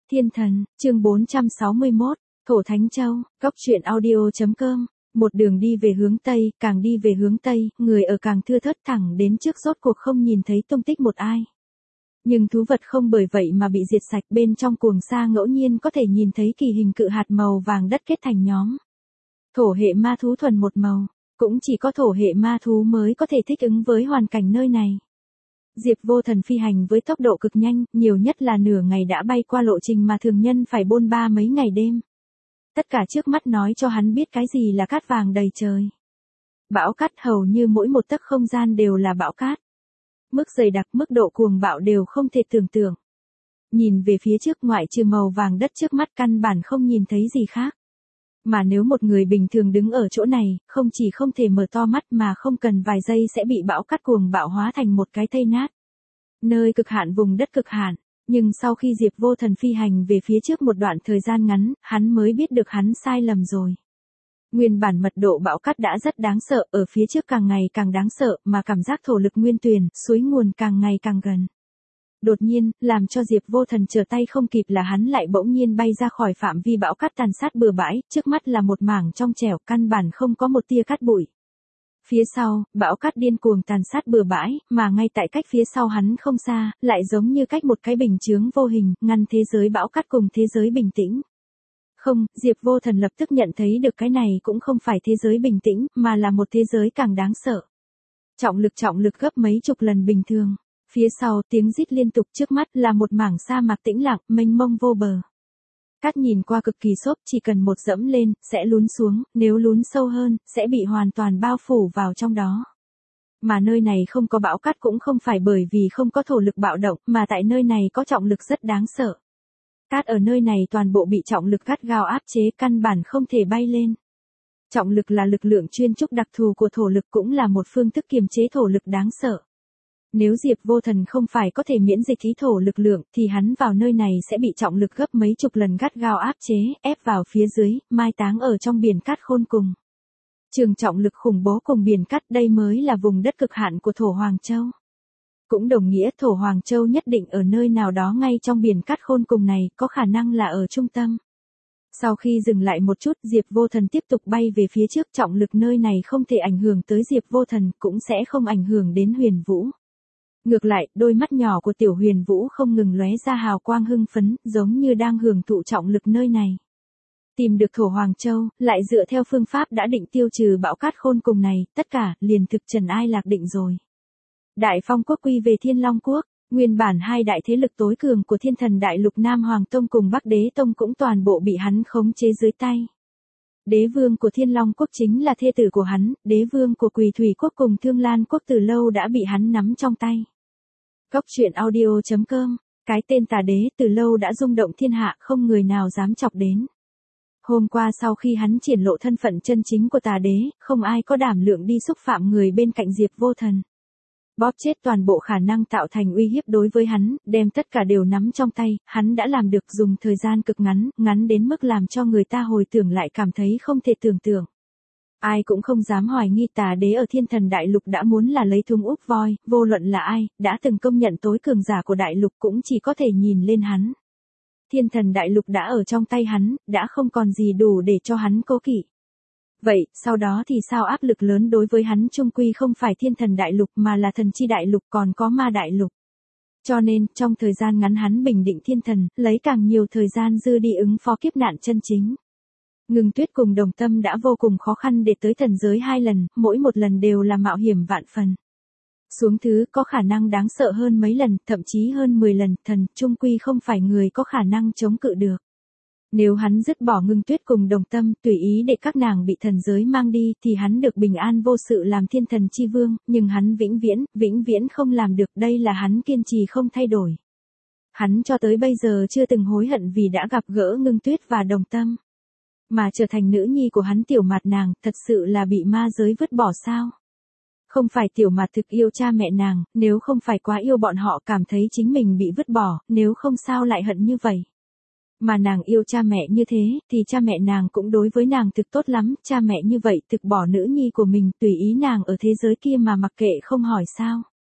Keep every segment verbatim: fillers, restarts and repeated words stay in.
Thiên thần, chương bốn trăm sáu mươi mốt, Thổ Thánh Châu, Cốc truyện audio chấm com. Một đường đi về hướng Tây, càng đi về hướng Tây, người ở càng thưa thớt thẳng đến trước rốt cuộc không nhìn thấy tung tích một ai. Nhưng thú vật không bởi vậy mà bị diệt sạch, bên trong cuồng sa ngẫu nhiên có thể nhìn thấy kỳ hình cự hạt màu vàng đất kết thành nhóm. Thổ hệ ma thú thuần một màu, cũng chỉ có thổ hệ ma thú mới có thể thích ứng với hoàn cảnh nơi này. Diệp Vô Thần phi hành với tốc độ cực nhanh, nhiều nhất là nửa ngày đã bay qua lộ trình mà thường nhân phải bôn ba mấy ngày đêm. Tất cả trước mắt nói cho hắn biết cái gì là cát vàng đầy trời. Bão cát hầu như mỗi một tấc không gian đều là bão cát. Mức dày đặc, mức độ cuồng bạo đều không thể tưởng tượng. Nhìn về phía trước ngoại trừ màu vàng đất trước mắt căn bản không nhìn thấy gì khác. Mà nếu một người bình thường đứng ở chỗ này, không chỉ không thể mở to mắt mà không cần vài giây sẽ bị bão cát cuồng bạo hóa thành một cái thây nát. Nơi cực hạn vùng đất cực hạn, nhưng sau khi Diệp Vô Thần phi hành về phía trước một đoạn thời gian ngắn, hắn mới biết được hắn sai lầm rồi. Nguyên bản mật độ bão cát đã rất đáng sợ, ở phía trước càng ngày càng đáng sợ, mà cảm giác thổ lực nguyên tuyền, suối nguồn càng ngày càng gần. Đột nhiên, làm cho Diệp Vô Thần trở tay không kịp là hắn lại bỗng nhiên bay ra khỏi phạm vi bão cát tàn sát bừa bãi, trước mắt là một mảng trong trẻo, căn bản không có một tia cát bụi. Phía sau, bão cát điên cuồng tàn sát bừa bãi, mà ngay tại cách phía sau hắn không xa, lại giống như cách một cái bình chướng vô hình, ngăn thế giới bão cát cùng thế giới bình tĩnh. Không, Diệp Vô Thần lập tức nhận thấy được cái này cũng không phải thế giới bình tĩnh, mà là một thế giới càng đáng sợ. Trọng lực trọng lực gấp mấy chục lần bình thường. Phía sau tiếng rít liên tục, trước mắt là một mảng sa mạc tĩnh lặng, mênh mông vô bờ. Cát nhìn qua cực kỳ xốp, chỉ cần một dẫm lên, sẽ lún xuống, nếu lún sâu hơn, sẽ bị hoàn toàn bao phủ vào trong đó. Mà nơi này không có bão cát cũng không phải bởi vì không có thổ lực bạo động, mà tại nơi này có trọng lực rất đáng sợ. Cát ở nơi này toàn bộ bị trọng lực gắt gao áp chế, căn bản không thể bay lên. Trọng lực là lực lượng chuyên trúc đặc thù của thổ lực, cũng là một phương thức kiềm chế thổ lực đáng sợ. Nếu Diệp Vô Thần không phải có thể miễn dịch ý thổ lực lượng, thì hắn vào nơi này sẽ bị trọng lực gấp mấy chục lần gắt gao áp chế, ép vào phía dưới, mai táng ở trong biển cát khôn cùng. Trường trọng lực khủng bố cùng biển cát, đây mới là vùng đất cực hạn của Thổ Hoàng Châu. Cũng đồng nghĩa Thổ Hoàng Châu nhất định ở nơi nào đó ngay trong biển cát khôn cùng này, có khả năng là ở trung tâm. Sau khi dừng lại một chút, Diệp Vô Thần tiếp tục bay về phía trước, trọng lực nơi này không thể ảnh hưởng tới Diệp Vô Thần, cũng sẽ không ảnh hưởng đến Huyền Vũ. Ngược lại, đôi mắt nhỏ của Tiểu Huyền Vũ không ngừng lóe ra hào quang hưng phấn, giống như đang hưởng thụ trọng lực nơi này. Tìm được Thổ Hoàng Châu, lại dựa theo phương pháp đã định tiêu trừ bão cát khôn cùng này, tất cả, liền thực trần ai lạc định rồi. Đại Phong Quốc quy về Thiên Long Quốc, nguyên bản hai đại thế lực tối cường của Thiên Thần Đại Lục Nam Hoàng Tông cùng Bắc Đế Tông cũng toàn bộ bị hắn khống chế dưới tay. Đế vương của Thiên Long Quốc chính là thê tử của hắn, đế vương của Quỳ Thủy Quốc cùng Thương Lan Quốc từ lâu đã bị hắn nắm trong tay. Cốc truyện audio chấm com, cái tên tà đế từ lâu đã rung động thiên hạ, không người nào dám chọc đến. Hôm qua sau khi hắn triển lộ thân phận chân chính của tà đế, không ai có đảm lượng đi xúc phạm người bên cạnh Diệp Vô Thần. Bóp chết toàn bộ khả năng tạo thành uy hiếp đối với hắn, đem tất cả đều nắm trong tay, hắn đã làm được dùng thời gian cực ngắn, ngắn đến mức làm cho người ta hồi tưởng lại cảm thấy không thể tưởng tượng. Ai cũng không dám hoài nghi tà đế ở Thiên Thần Đại Lục đã muốn là lấy thung úp voi, vô luận là ai, đã từng công nhận tối cường giả của Đại Lục cũng chỉ có thể nhìn lên hắn. Thiên Thần Đại Lục đã ở trong tay hắn, đã không còn gì đủ để cho hắn cố kỵ. Vậy, sau đó thì sao? Áp lực lớn đối với hắn chung quy không phải Thiên Thần Đại Lục mà là Thần Chi Đại Lục, còn có Ma Đại Lục. Cho nên, trong thời gian ngắn hắn bình định thiên thần, lấy càng nhiều thời gian dư đi ứng phó kiếp nạn chân chính. Ngưng Tuyết cùng Đồng Tâm đã vô cùng khó khăn để tới thần giới hai lần, mỗi một lần đều là mạo hiểm vạn phần. Xuống thứ có khả năng đáng sợ hơn mấy lần, thậm chí hơn mười lần, thần chung quy không phải người có khả năng chống cự được. Nếu hắn dứt bỏ Ngưng Tuyết cùng Đồng Tâm, tùy ý để các nàng bị thần giới mang đi, thì hắn được bình an vô sự làm thiên thần chi vương, nhưng hắn vĩnh viễn, vĩnh viễn không làm được, đây là hắn kiên trì không thay đổi. Hắn cho tới bây giờ chưa từng hối hận vì đã gặp gỡ Ngưng Tuyết và Đồng Tâm. Mà trở thành nữ nhi của hắn Tiểu Mạt nàng, thật sự là bị ma giới vứt bỏ sao? Không phải Tiểu Mạt thực yêu cha mẹ nàng, nếu không phải quá yêu bọn họ cảm thấy chính mình bị vứt bỏ, nếu không sao lại hận như vậy. Mà nàng yêu cha mẹ như thế, thì cha mẹ nàng cũng đối với nàng thực tốt lắm, cha mẹ như vậy thực bỏ nữ nhi của mình, tùy ý nàng ở thế giới kia mà mặc kệ không hỏi sao.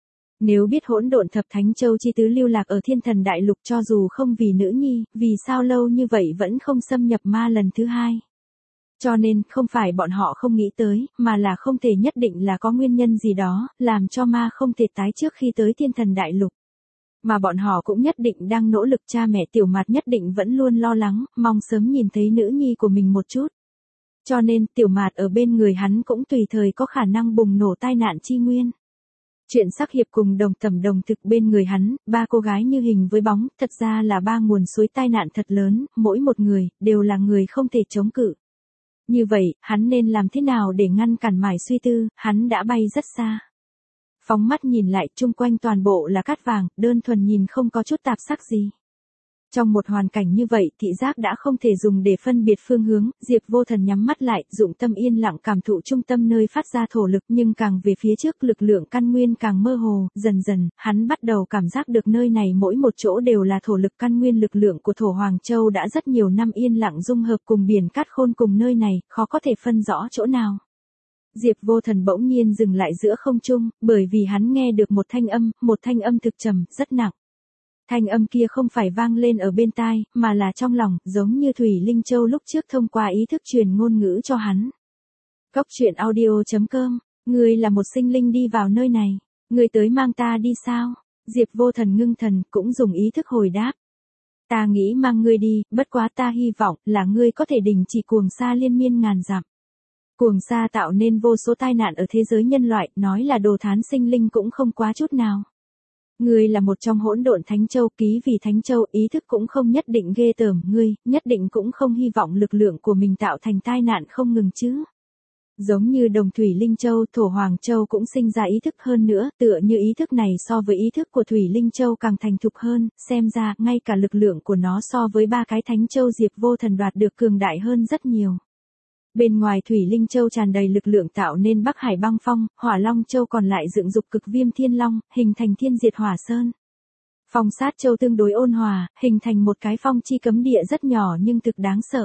Nếu biết hỗn độn thập thánh châu chi tứ lưu lạc ở thiên thần đại lục cho dù không vì nữ nhi, vì sao lâu như vậy vẫn không xâm nhập ma lần thứ hai. Cho nên, không phải bọn họ không nghĩ tới, mà là không thể nhất định là có nguyên nhân gì đó, làm cho ma không thể tái trước khi tới thiên thần đại lục. Mà bọn họ cũng nhất định đang nỗ lực, cha mẹ Tiểu Mạt nhất định vẫn luôn lo lắng, mong sớm nhìn thấy nữ nhi của mình một chút. Cho nên, Tiểu Mạt ở bên người hắn cũng tùy thời có khả năng bùng nổ tai nạn chi nguyên. Chuyện sắc hiệp cùng đồng tầm đồng thực bên người hắn, ba cô gái như hình với bóng, thật ra là ba nguồn suối tai nạn thật lớn, mỗi một người, đều là người không thể chống cự. Như vậy, hắn nên làm thế nào để ngăn cản mải suy tư, hắn đã bay rất xa. Phóng mắt nhìn lại, chung quanh toàn bộ là cát vàng, đơn thuần nhìn không có chút tạp sắc gì. Trong một hoàn cảnh như vậy, thị giác đã không thể dùng để phân biệt phương hướng, Diệp Vô Thần nhắm mắt lại, dụng tâm yên lặng cảm thụ trung tâm nơi phát ra thổ lực, nhưng càng về phía trước lực lượng căn nguyên càng mơ hồ, dần dần, hắn bắt đầu cảm giác được nơi này mỗi một chỗ đều là thổ lực căn nguyên, lực lượng của thổ Hoàng Châu đã rất nhiều năm yên lặng dung hợp cùng biển cát khôn cùng nơi này, khó có thể phân rõ chỗ nào. Diệp Vô Thần bỗng nhiên dừng lại giữa không trung, bởi vì hắn nghe được một thanh âm, một thanh âm thực trầm, rất nặng. Thanh âm kia không phải vang lên ở bên tai, mà là trong lòng, giống như Thủy Linh Châu lúc trước thông qua ý thức truyền ngôn ngữ cho hắn. Cốc truyện audio chấm com, ngươi là một sinh linh đi vào nơi này, ngươi tới mang ta đi sao? Diệp Vô Thần ngưng thần, cũng dùng ý thức hồi đáp. Ta nghĩ mang ngươi đi, bất quá ta hy vọng là ngươi có thể đình chỉ cuồng sa liên miên ngàn dặm. Cuồng sa tạo nên vô số tai nạn ở thế giới nhân loại, nói là đồ thán sinh linh cũng không quá chút nào. Ngươi là một trong hỗn độn Thánh Châu, ký vì Thánh Châu, ý thức cũng không nhất định ghê tởm ngươi, nhất định cũng không hy vọng lực lượng của mình tạo thành tai nạn không ngừng chứ. Giống như đồng Thủy Linh Châu, thổ Hoàng Châu cũng sinh ra ý thức hơn nữa, tựa như ý thức này so với ý thức của Thủy Linh Châu càng thành thục hơn, xem ra, ngay cả lực lượng của nó so với ba cái Thánh Châu Diệp Vô Thần đoạt được cường đại hơn rất nhiều. Bên ngoài Thủy Linh Châu tràn đầy lực lượng tạo nên Bắc Hải băng phong, Hỏa Long Châu còn lại dựng dục cực viêm thiên long, hình thành thiên diệt hỏa sơn. Phong Sát Châu tương đối ôn hòa, hình thành một cái phong chi cấm địa rất nhỏ nhưng thực đáng sợ.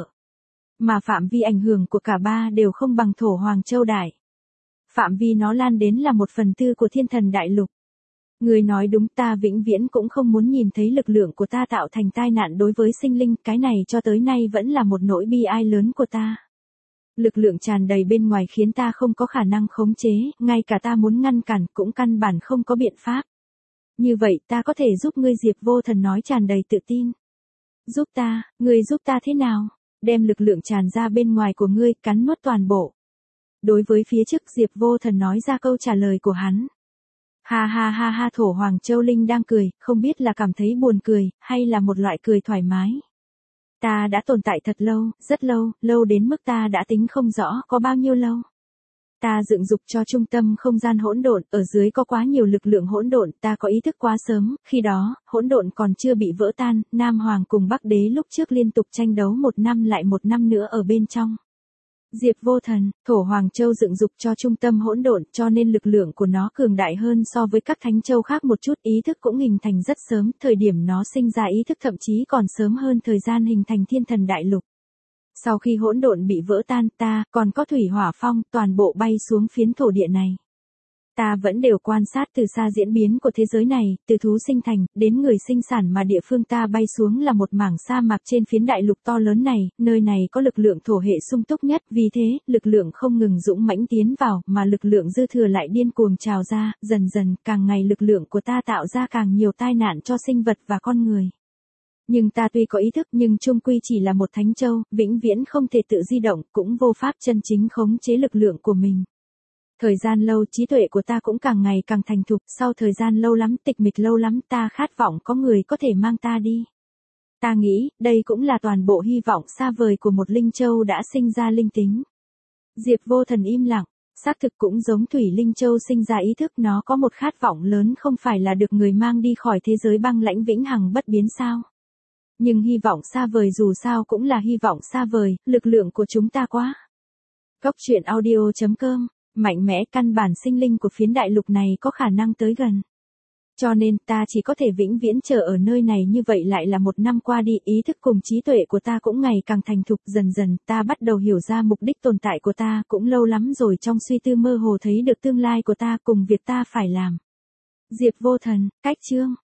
Mà phạm vi ảnh hưởng của cả ba đều không bằng thổ Hoàng Châu đại. Phạm vi nó lan đến là một phần tư của thiên thần đại lục. Người nói đúng, ta vĩnh viễn cũng không muốn nhìn thấy lực lượng của ta tạo thành tai nạn đối với sinh linh, cái này cho tới nay vẫn là một nỗi bi ai lớn của ta. Lực lượng tràn đầy bên ngoài khiến ta không có khả năng khống chế, ngay cả ta muốn ngăn cản cũng căn bản không có biện pháp. Như vậy ta có thể giúp ngươi, Diệp Vô Thần nói tràn đầy tự tin. Giúp ta, ngươi giúp ta thế nào? Đem lực lượng tràn ra bên ngoài của ngươi, cắn nuốt toàn bộ. Đối với phía trước, Diệp Vô Thần nói ra câu trả lời của hắn. Ha ha ha ha, thổ Hoàng Châu Linh đang cười, không biết là cảm thấy buồn cười, hay là một loại cười thoải mái. Ta đã tồn tại thật lâu, rất lâu, lâu đến mức ta đã tính không rõ có bao nhiêu lâu. Ta dựng dục cho trung tâm không gian hỗn độn, ở dưới có quá nhiều lực lượng hỗn độn, ta có ý thức quá sớm, khi đó, hỗn độn còn chưa bị vỡ tan, Nam Hoàng cùng Bắc Đế lúc trước liên tục tranh đấu một năm lại một năm nữa ở bên trong. Diệp Vô Thần, thổ Hoàng Châu dựng dục cho trung tâm hỗn độn, cho nên lực lượng của nó cường đại hơn so với các thánh châu khác một chút, ý thức cũng hình thành rất sớm, thời điểm nó sinh ra ý thức thậm chí còn sớm hơn thời gian hình thành thiên thần đại lục. Sau khi hỗn độn bị vỡ tan, ta còn có thủy hỏa phong, toàn bộ bay xuống phiến thổ địa này. Ta vẫn đều quan sát từ xa diễn biến của thế giới này, từ thú sinh thành, đến người sinh sản, mà địa phương ta bay xuống là một mảng sa mạc trên phiến đại lục to lớn này, nơi này có lực lượng thổ hệ sung túc nhất, vì thế, lực lượng không ngừng dũng mãnh tiến vào, mà lực lượng dư thừa lại điên cuồng trào ra, dần dần, càng ngày lực lượng của ta tạo ra càng nhiều tai nạn cho sinh vật và con người. Nhưng ta tuy có ý thức nhưng chung quy chỉ là một thánh châu, vĩnh viễn không thể tự di động, cũng vô pháp chân chính khống chế lực lượng của mình. Thời gian lâu, trí tuệ của ta cũng càng ngày càng thành thục, sau thời gian lâu lắm, tịch mịch lâu lắm, ta khát vọng có người có thể mang ta đi. Ta nghĩ, đây cũng là toàn bộ hy vọng xa vời của một linh châu đã sinh ra linh tính. Diệp Vô Thần im lặng, xác thực cũng giống Thủy Linh Châu sinh ra ý thức, nó có một khát vọng lớn, không phải là được người mang đi khỏi thế giới băng lãnh vĩnh hằng bất biến sao. Nhưng hy vọng xa vời dù sao cũng là hy vọng xa vời, lực lượng của chúng ta quá. Cốc truyện audio chấm com, mạnh mẽ, căn bản sinh linh của phiến đại lục này có khả năng tới gần. Cho nên ta chỉ có thể vĩnh viễn chờ ở nơi này, như vậy lại là một năm qua đi, ý thức cùng trí tuệ của ta cũng ngày càng thành thục, dần dần ta bắt đầu hiểu ra mục đích tồn tại của ta, cũng lâu lắm rồi trong suy tư mơ hồ thấy được tương lai của ta cùng việc ta phải làm. Diệp Vô Thần, cách chương.